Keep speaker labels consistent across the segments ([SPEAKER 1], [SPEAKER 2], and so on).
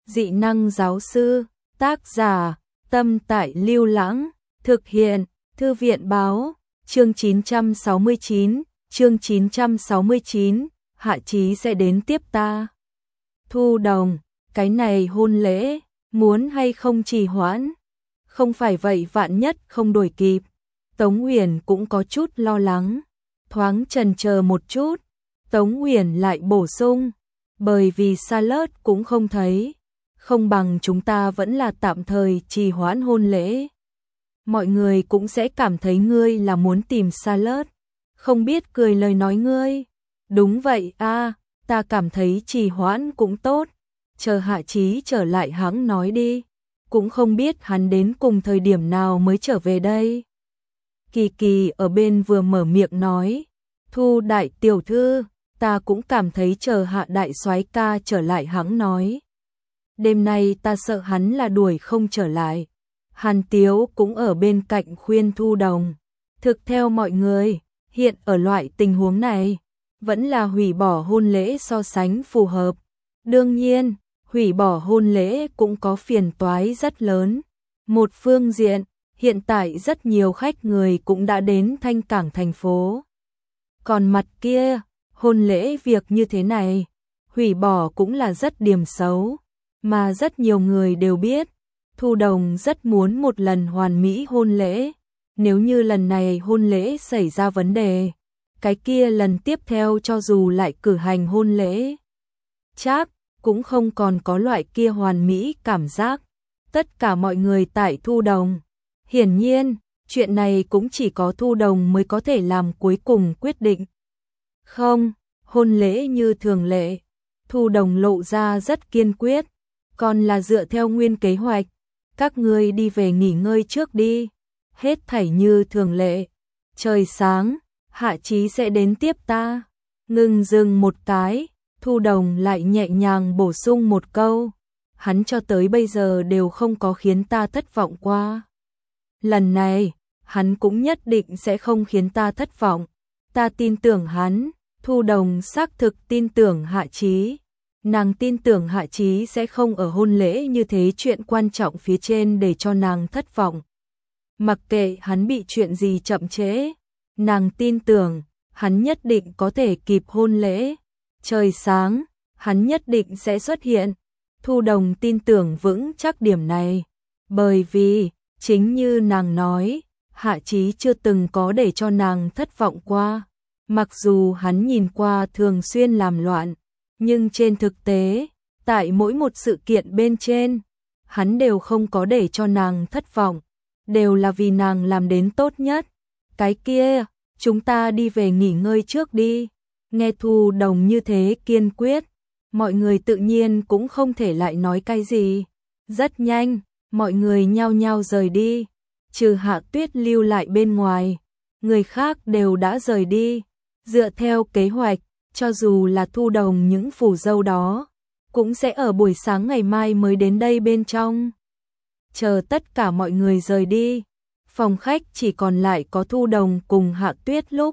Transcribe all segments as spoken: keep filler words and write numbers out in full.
[SPEAKER 1] Dị năng giáo sư, tác giả, Tâm Tại Lưu Lãng, thực hiện, Thư viện báo, chương chín trăm sáu mươi chín, chương chín trăm sáu mươi chín, Hạ Chí sẽ đến tiếp ta. Thu Đồng, cái này hôn lễ, muốn hay không trì hoãn? Không phải vậy vạn nhất không đuổi kịp. Tống Uyển cũng có chút lo lắng, thoáng chần chờ một chút, Tống Uyển lại bổ sung, bởi vì Charlotte cũng không thấy, không bằng chúng ta vẫn là tạm thời trì hoãn hôn lễ. Mọi người cũng sẽ cảm thấy ngươi là muốn tìm Charlotte, không biết cười lời nói ngươi. Đúng vậy a, ta cảm thấy trì hoãn cũng tốt, chờ Hạ Chí trở lại hãng nói đi, cũng không biết hắn đến cùng thời điểm nào mới trở về đây. Kỳ Kỳ ở bên vừa mở miệng nói, Thu đại tiểu thư, ta cũng cảm thấy chờ Hạ đại soái ca trở lại hãng nói. Đêm nay ta sợ hắn là đuổi không trở lại. Hàn Tiếu cũng ở bên cạnh khuyên Thu Đồng. Thực theo mọi người, hiện ở loại tình huống này, vẫn là hủy bỏ hôn lễ so sánh phù hợp. Đương nhiên, hủy bỏ hôn lễ cũng có phiền toái rất lớn. Một phương diện, hiện tại rất nhiều khách người cũng đã đến Thanh Cảng thành phố. Còn mặt kia, hôn lễ việc như thế này, hủy bỏ cũng là rất điểm xấu, mà rất nhiều người đều biết. Thu Đồng rất muốn một lần hoàn mỹ hôn lễ, nếu như lần này hôn lễ xảy ra vấn đề, cái kia lần tiếp theo cho dù lại cử hành hôn lễ, chắc cũng không còn có loại kia hoàn mỹ cảm giác. Tất cả mọi người tại Thu Đồng, hiển nhiên, chuyện này cũng chỉ có Thu Đồng mới có thể làm cuối cùng quyết định. Không, hôn lễ như thường lệ, Thu Đồng lộ ra rất kiên quyết, còn là dựa theo nguyên kế hoạch, các ngươi đi về nghỉ ngơi trước đi, hết thảy như thường lệ. Trời sáng, Hạ Chí sẽ đến tiếp ta. Ngừng dừng một cái, Thu Đồng lại nhẹ nhàng bổ sung một câu, hắn cho tới bây giờ đều không có khiến ta thất vọng qua. Lần này, hắn cũng nhất định sẽ không khiến ta thất vọng. Ta tin tưởng hắn. Thu Đồng xác thực tin tưởng Hạ Chí. Nàng tin tưởng Hạ Chí sẽ không ở hôn lễ như thế chuyện quan trọng phía trên để cho nàng thất vọng. Mặc kệ hắn bị chuyện gì chậm trễ, nàng tin tưởng hắn nhất định có thể kịp hôn lễ. Trời sáng, hắn nhất định sẽ xuất hiện. Thu Đồng tin tưởng vững chắc điểm này, bởi vì chính như nàng nói, Hạ Chí chưa từng có để cho nàng thất vọng qua. Mặc dù hắn nhìn qua thường xuyên làm loạn, nhưng trên thực tế, tại mỗi một sự kiện bên trên, hắn đều không có để cho nàng thất vọng, đều là vì nàng làm đến tốt nhất. Cái kia, chúng ta đi về nghỉ ngơi trước đi. Nghe Thu Đồng như thế kiên quyết, mọi người tự nhiên cũng không thể lại nói cái gì. Rất nhanh, mọi người nhao nhao rời đi, trừ Hạ Tuyết lưu lại bên ngoài, người khác đều đã rời đi. Dựa theo kế hoạch, cho dù là Thu Đồng những phù dâu đó, cũng sẽ ở buổi sáng ngày mai mới đến đây bên trong. Chờ tất cả mọi người rời đi, phòng khách chỉ còn lại có Thu Đồng cùng Hạ Tuyết lúc.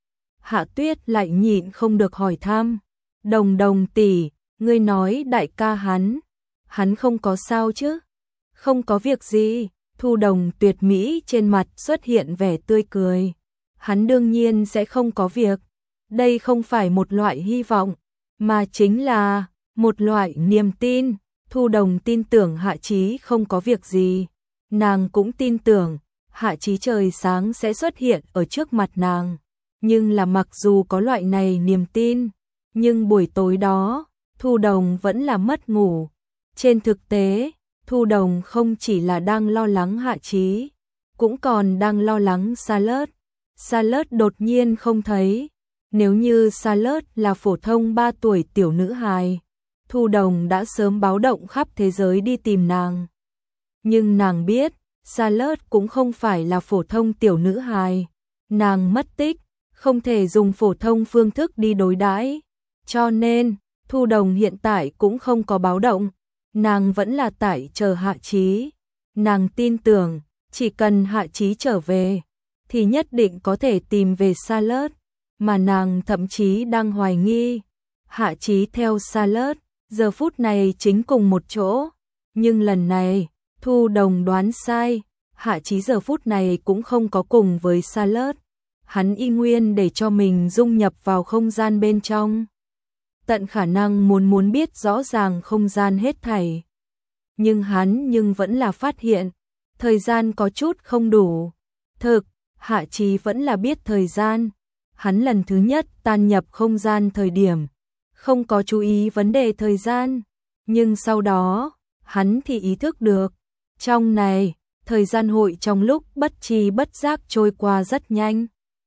[SPEAKER 1] Hạ Tuyết lại nhịn không được hỏi thăm, Đồng Đồng tỷ, ngươi nói đại ca hắn, hắn không có sao chứ? Không có việc gì. Thu Đồng tuyệt mỹ trên mặt xuất hiện vẻ tươi cười. Hắn đương nhiên sẽ không có việc. Đây không phải một loại hy vọng, mà chính là một loại niềm tin. Thu Đồng tin tưởng Hạ Chí không có việc gì. Nàng cũng tin tưởng Hạ Chí trời sáng sẽ xuất hiện ở trước mặt nàng. Nhưng là mặc dù có loại này niềm tin, nhưng buổi tối đó, Thu Đồng vẫn là mất ngủ. Trên thực tế, Thu Đồng không chỉ là đang lo lắng Hạ Chí, cũng còn đang lo lắng Charlotte. Charlotte đột nhiên không thấy. Nếu như Charlotte là phổ thông ba tuổi tiểu nữ hài, Thu Đồng đã sớm báo động khắp thế giới đi tìm nàng. Nhưng nàng biết, Charlotte cũng không phải là phổ thông tiểu nữ hài. Nàng mất tích, không thể dùng phổ thông phương thức đi đối đãi. Cho nên, Thu Đồng hiện tại cũng không có báo động. Nàng vẫn là tại chờ Hạ Chí. Nàng tin tưởng, chỉ cần Hạ Chí trở về, thì nhất định có thể tìm về Charlotte. Mà nàng thậm chí đang hoài nghi, Hạ Chí theo Charlotte, giờ phút này chính cùng một chỗ. Nhưng lần này, Thu Đồng đoán sai, Hạ Chí giờ phút này cũng không có cùng với Charlotte. Hắn y nguyên để cho mình dung nhập vào không gian bên trong. Tận khả năng muốn muốn biết rõ ràng không gian hết thảy. Nhưng hắn nhưng vẫn là phát hiện, thời gian có chút không đủ. Thực, Hạ Chí vẫn là biết thời gian. Hắn lần thứ nhất tan nhập không gian thời điểm, không có chú ý vấn đề thời gian. Nhưng sau đó, hắn thì ý thức được. Trong này, thời gian hội trong lúc bất tri bất giác trôi qua rất nhanh.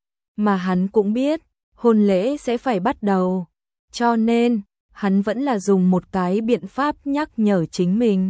[SPEAKER 1] Mà hắn cũng biết, hôn lễ sẽ phải bắt đầu. Cho nên, hắn vẫn là dùng một cái biện pháp nhắc nhở chính mình.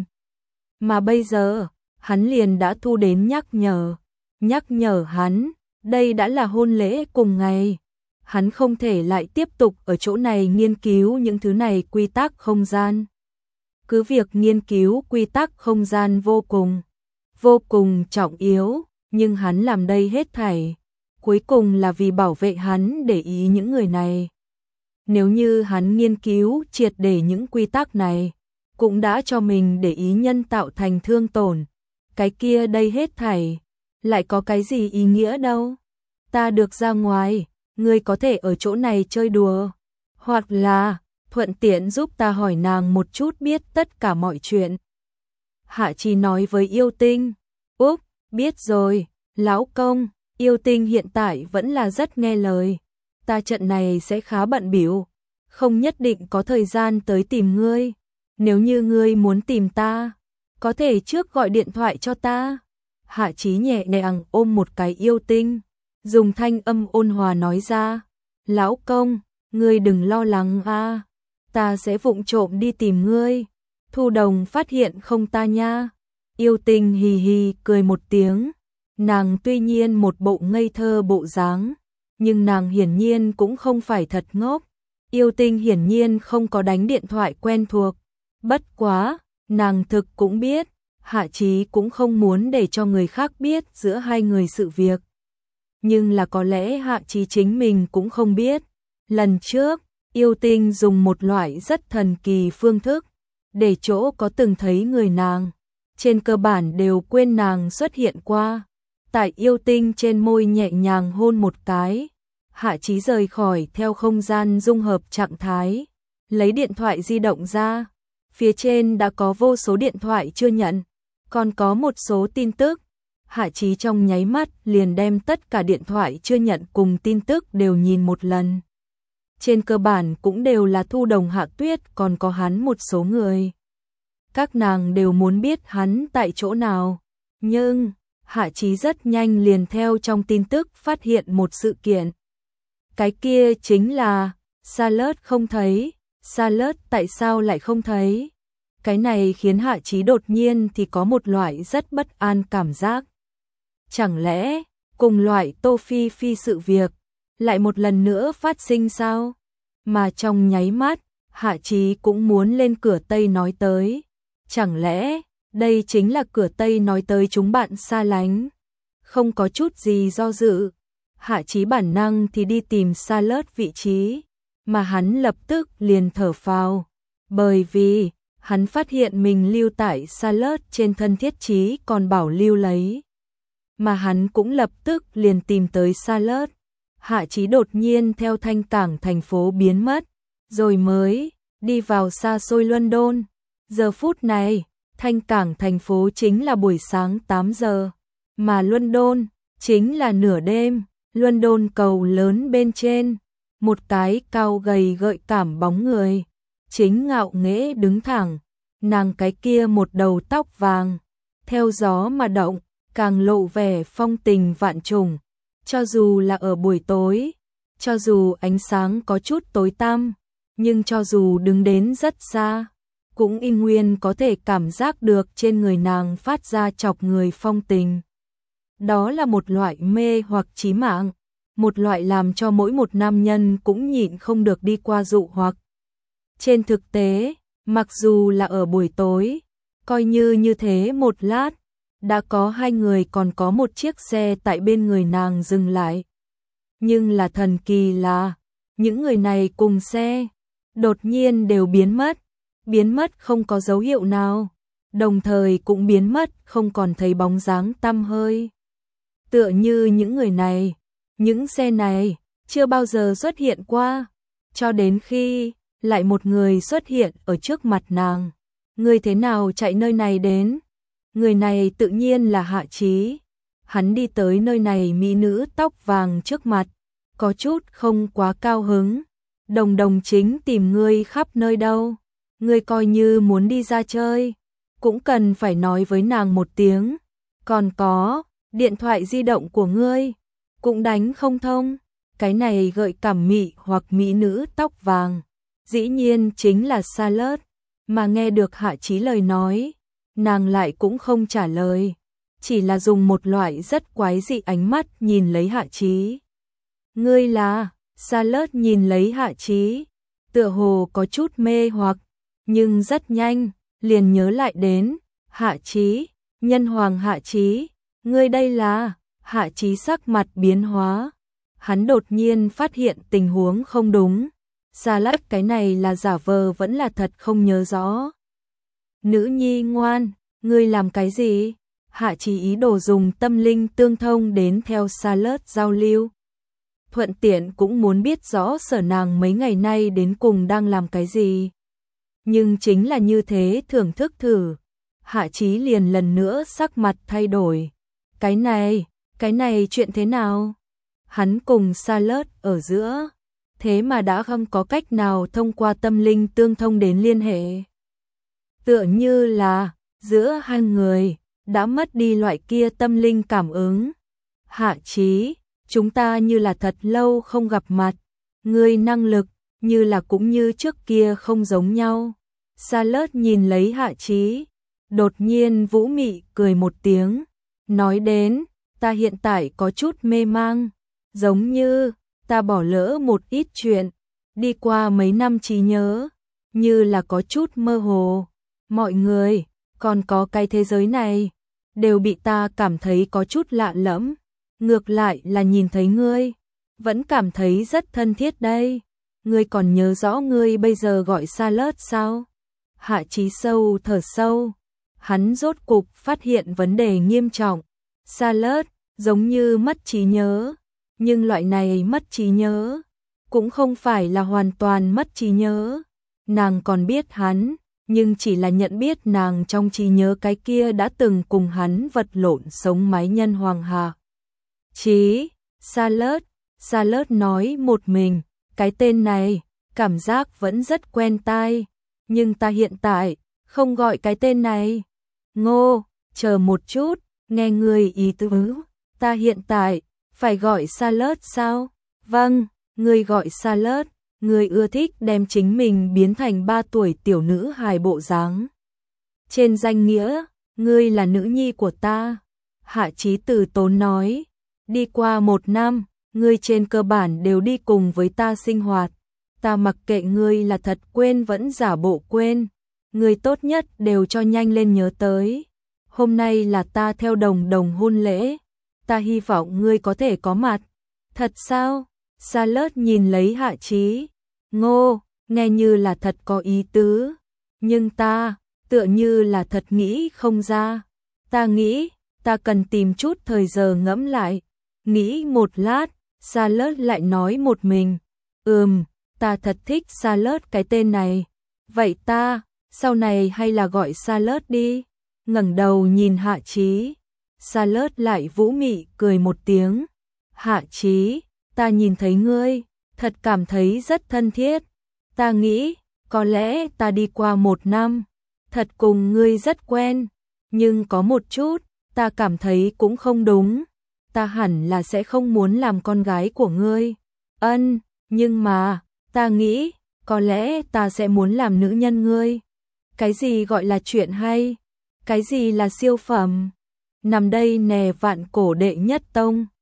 [SPEAKER 1] Mà bây giờ, hắn liền đã thu đến nhắc nhở. Nhắc nhở hắn, đây đã là hôn lễ cùng ngày. Hắn không thể lại tiếp tục ở chỗ này nghiên cứu những thứ này quy tắc không gian. Cứ việc nghiên cứu quy tắc không gian vô cùng, vô cùng trọng yếu, nhưng hắn làm đây hết thảy. Cuối cùng là vì bảo vệ hắn để ý những người này. Nếu như hắn nghiên cứu triệt để những quy tắc này, cũng đã cho mình để ý nhân tạo thành thương tổn. Cái kia đây hết thảy, lại có cái gì ý nghĩa đâu. Ta được ra ngoài, ngươi có thể ở chỗ này chơi đùa. Hoặc là, thuận tiện giúp ta hỏi nàng một chút biết tất cả mọi chuyện. Hạ Chí nói với Yêu Tinh. Úp, biết rồi, lão công, Yêu Tinh hiện tại vẫn là rất nghe lời. Ta trận này sẽ khá bận bịu, không nhất định có thời gian tới tìm ngươi. Nếu như ngươi muốn tìm ta, có thể trước gọi điện thoại cho ta. Hạ Chí nhẹ nhàng ôm một cái Yêu Tinh, dùng thanh âm ôn hòa nói ra. Lão công, ngươi đừng lo lắng a, ta sẽ vụng trộm đi tìm ngươi. Thu Đồng phát hiện không ta nha. Yêu Tinh hì hì cười một tiếng. Nàng tuy nhiên một bộ ngây thơ bộ dáng, nhưng nàng hiển nhiên cũng không phải thật ngốc. Yêu Tinh hiển nhiên không có đánh điện thoại quen thuộc. Bất quá, nàng thực cũng biết, Hạ Chí cũng không muốn để cho người khác biết giữa hai người sự việc. Nhưng là có lẽ Hạ Chí chính mình cũng không biết. Lần trước, Yêu Tinh dùng một loại rất thần kỳ phương thức, để chỗ có từng thấy người nàng, trên cơ bản đều quên nàng xuất hiện qua. Tại Yêu Tinh trên môi nhẹ nhàng hôn một cái, Hạ Chí rời khỏi theo không gian dung hợp trạng thái, lấy điện thoại di động ra. Phía trên đã có vô số điện thoại chưa nhận, còn có một số tin tức. Hạ Chí trong nháy mắt liền đem tất cả điện thoại chưa nhận cùng tin tức đều nhìn một lần. Trên cơ bản cũng đều là Thu Đồng, Hạ Tuyết, còn có hắn một số người. Các nàng đều muốn biết hắn tại chỗ nào. Nhưng, Hạ Chí rất nhanh liền theo trong tin tức phát hiện một sự kiện. Cái kia chính là, Charlotte không thấy. Charlotte tại sao lại không thấy? Cái này khiến Hạ Chí đột nhiên thì có một loại rất bất an cảm giác. Chẳng lẽ, cùng loại Tô Phi Phi sự việc, lại một lần nữa phát sinh sao? Mà trong nháy mắt, Hạ Chí cũng muốn lên cửa Tây nói tới. Chẳng lẽ, đây chính là cửa Tây nói tới chúng bạn xa lánh? Không có chút gì do dự, Hạ Chí bản năng thì đi tìm Charlotte vị trí, mà hắn lập tức liền thở phào. Bởi vì, hắn phát hiện mình lưu tại Charlotte trên thân thiết chí còn bảo lưu lấy. Mà hắn cũng lập tức liền tìm tới Charlotte. Hạ Chí đột nhiên theo thanh cảng thành phố biến mất, rồi mới đi vào xa xôi London. Giờ phút này, thanh cảng thành phố chính là buổi sáng tám giờ, mà London chính là nửa đêm. London cầu lớn bên trên, một cái cao gầy gợi cảm bóng người, chính ngạo nghễ đứng thẳng, nàng cái kia một đầu tóc vàng, theo gió mà động, càng lộ vẻ phong tình vạn trùng. Cho dù là ở buổi tối, cho dù ánh sáng có chút tối tăm, nhưng cho dù đứng đến rất xa, cũng y nguyên có thể cảm giác được trên người nàng phát ra chọc người phong tình. Đó là một loại mê hoặc chí mạng, một loại làm cho mỗi một nam nhân cũng nhịn không được đi qua dụ hoặc. Trên thực tế, mặc dù là ở buổi tối, coi như như thế một lát, đã có hai người còn có một chiếc xe tại bên người nàng dừng lại. Nhưng là thần kỳ là, những người này cùng xe, đột nhiên đều biến mất. biến mất không có dấu hiệu nào, đồng thời cũng biến mất không còn thấy bóng dáng tăm hơi. Tựa như những người này, những xe này, chưa bao giờ xuất hiện qua, cho đến khi lại một người xuất hiện ở trước mặt nàng. Người thế nào chạy nơi này đến? Người này tự nhiên là Hạ Chí. Hắn đi tới nơi này mỹ nữ tóc vàng trước mặt, có chút không quá cao hứng. Đồng đồng chính tìm ngươi khắp nơi đâu. Ngươi coi như muốn đi ra chơi, cũng cần phải nói với nàng một tiếng. Còn có, điện thoại di động của ngươi, cũng đánh không thông. Cái này gợi cảm mị hoặc mỹ nữ tóc vàng, dĩ nhiên chính là Charlotte. Mà nghe được Hạ Chí lời nói, nàng lại cũng không trả lời, chỉ là dùng một loại rất quái dị ánh mắt nhìn lấy Hạ Chí. Ngươi là? Charlotte nhìn lấy Hạ Chí, tựa hồ có chút mê hoặc, nhưng rất nhanh liền nhớ lại đến Hạ Chí, nhân hoàng Hạ Chí, ngươi đây là? Hạ Chí sắc mặt biến hóa, hắn đột nhiên phát hiện tình huống không đúng. Charlotte cái này là giả vờ vẫn là thật không nhớ rõ. Nữ nhi ngoan, ngươi làm cái gì? Hạ Chí ý đồ dùng tâm linh tương thông đến theo Charlotte giao lưu. Thuận tiện cũng muốn biết rõ sở nàng mấy ngày nay đến cùng đang làm cái gì. Nhưng chính là như thế thưởng thức thử, Hạ Chí liền lần nữa sắc mặt thay đổi. Cái này, cái này chuyện thế nào? Hắn cùng Charlotte ở giữa, thế mà đã không có cách nào thông qua tâm linh tương thông đến liên hệ. Tựa như là, giữa hai người, đã mất đi loại kia tâm linh cảm ứng. Hạ Chí, chúng ta như là thật lâu không gặp mặt, ngươi năng lực, như là cũng như trước kia không giống nhau. Charlotte nhìn lấy Hạ Chí, đột nhiên vũ mị cười một tiếng, nói đến, ta hiện tại có chút mê mang, giống như, ta bỏ lỡ một ít chuyện, đi qua mấy năm trí nhớ, như là có chút mơ hồ. Mọi người, còn có cái thế giới này, đều bị ta cảm thấy có chút lạ lẫm. Ngược lại là nhìn thấy ngươi, vẫn cảm thấy rất thân thiết đây. Ngươi còn nhớ rõ ngươi bây giờ gọi Charlotte sao? Hạ Chí sâu thở sâu, hắn rốt cục phát hiện vấn đề nghiêm trọng. Charlotte giống như mất trí nhớ, nhưng loại này mất trí nhớ cũng không phải là hoàn toàn mất trí nhớ. Nàng còn biết hắn, nhưng chỉ là nhận biết nàng trong trí nhớ cái kia đã từng cùng hắn vật lộn sống mái nhân Hoàng Hạ Chí. Charlotte, Charlotte nói một mình, cái tên này, cảm giác vẫn rất quen tai, nhưng ta hiện tại, không gọi cái tên này. Ngô, chờ một chút, nghe người ý tứ, ta hiện tại, phải gọi Charlotte sao? Vâng, người gọi Charlotte, người ưa thích đem chính mình biến thành ba tuổi tiểu nữ hài bộ dáng. Trên danh nghĩa, ngươi là nữ nhi của ta. Hạ Chí từ tốn nói, đi qua một năm, ngươi trên cơ bản đều đi cùng với ta sinh hoạt. Ta mặc kệ ngươi là thật quên vẫn giả bộ quên, ngươi tốt nhất đều cho nhanh lên nhớ tới. Hôm nay là ta theo đồng đồng hôn lễ, ta hy vọng ngươi có thể có mặt. Thật sao? Charlotte nhìn lấy Hạ Chí. Ngô, nghe như là thật có ý tứ, nhưng ta, tựa như là thật nghĩ không ra. Ta nghĩ, ta cần tìm chút thời giờ ngẫm lại. Nghĩ một lát, Charlotte lại nói một mình. Ừm, ta thật thích Charlotte cái tên này. Vậy ta, sau này hay là gọi Charlotte đi. Ngẩng đầu nhìn Hạ Chí. Charlotte lại vũ mị cười một tiếng. Hạ Chí, ta nhìn thấy ngươi, thật cảm thấy rất thân thiết. Ta nghĩ, có lẽ ta đi qua một năm, thật cùng ngươi rất quen. Nhưng có một chút, ta cảm thấy cũng không đúng. Ta hẳn là sẽ không muốn làm con gái của ngươi. Ân, nhưng mà, ta nghĩ, có lẽ ta sẽ muốn làm nữ nhân ngươi. Cái gì gọi là chuyện hay? Cái gì là siêu phẩm? Nằm đây nè vạn cổ đệ nhất tông.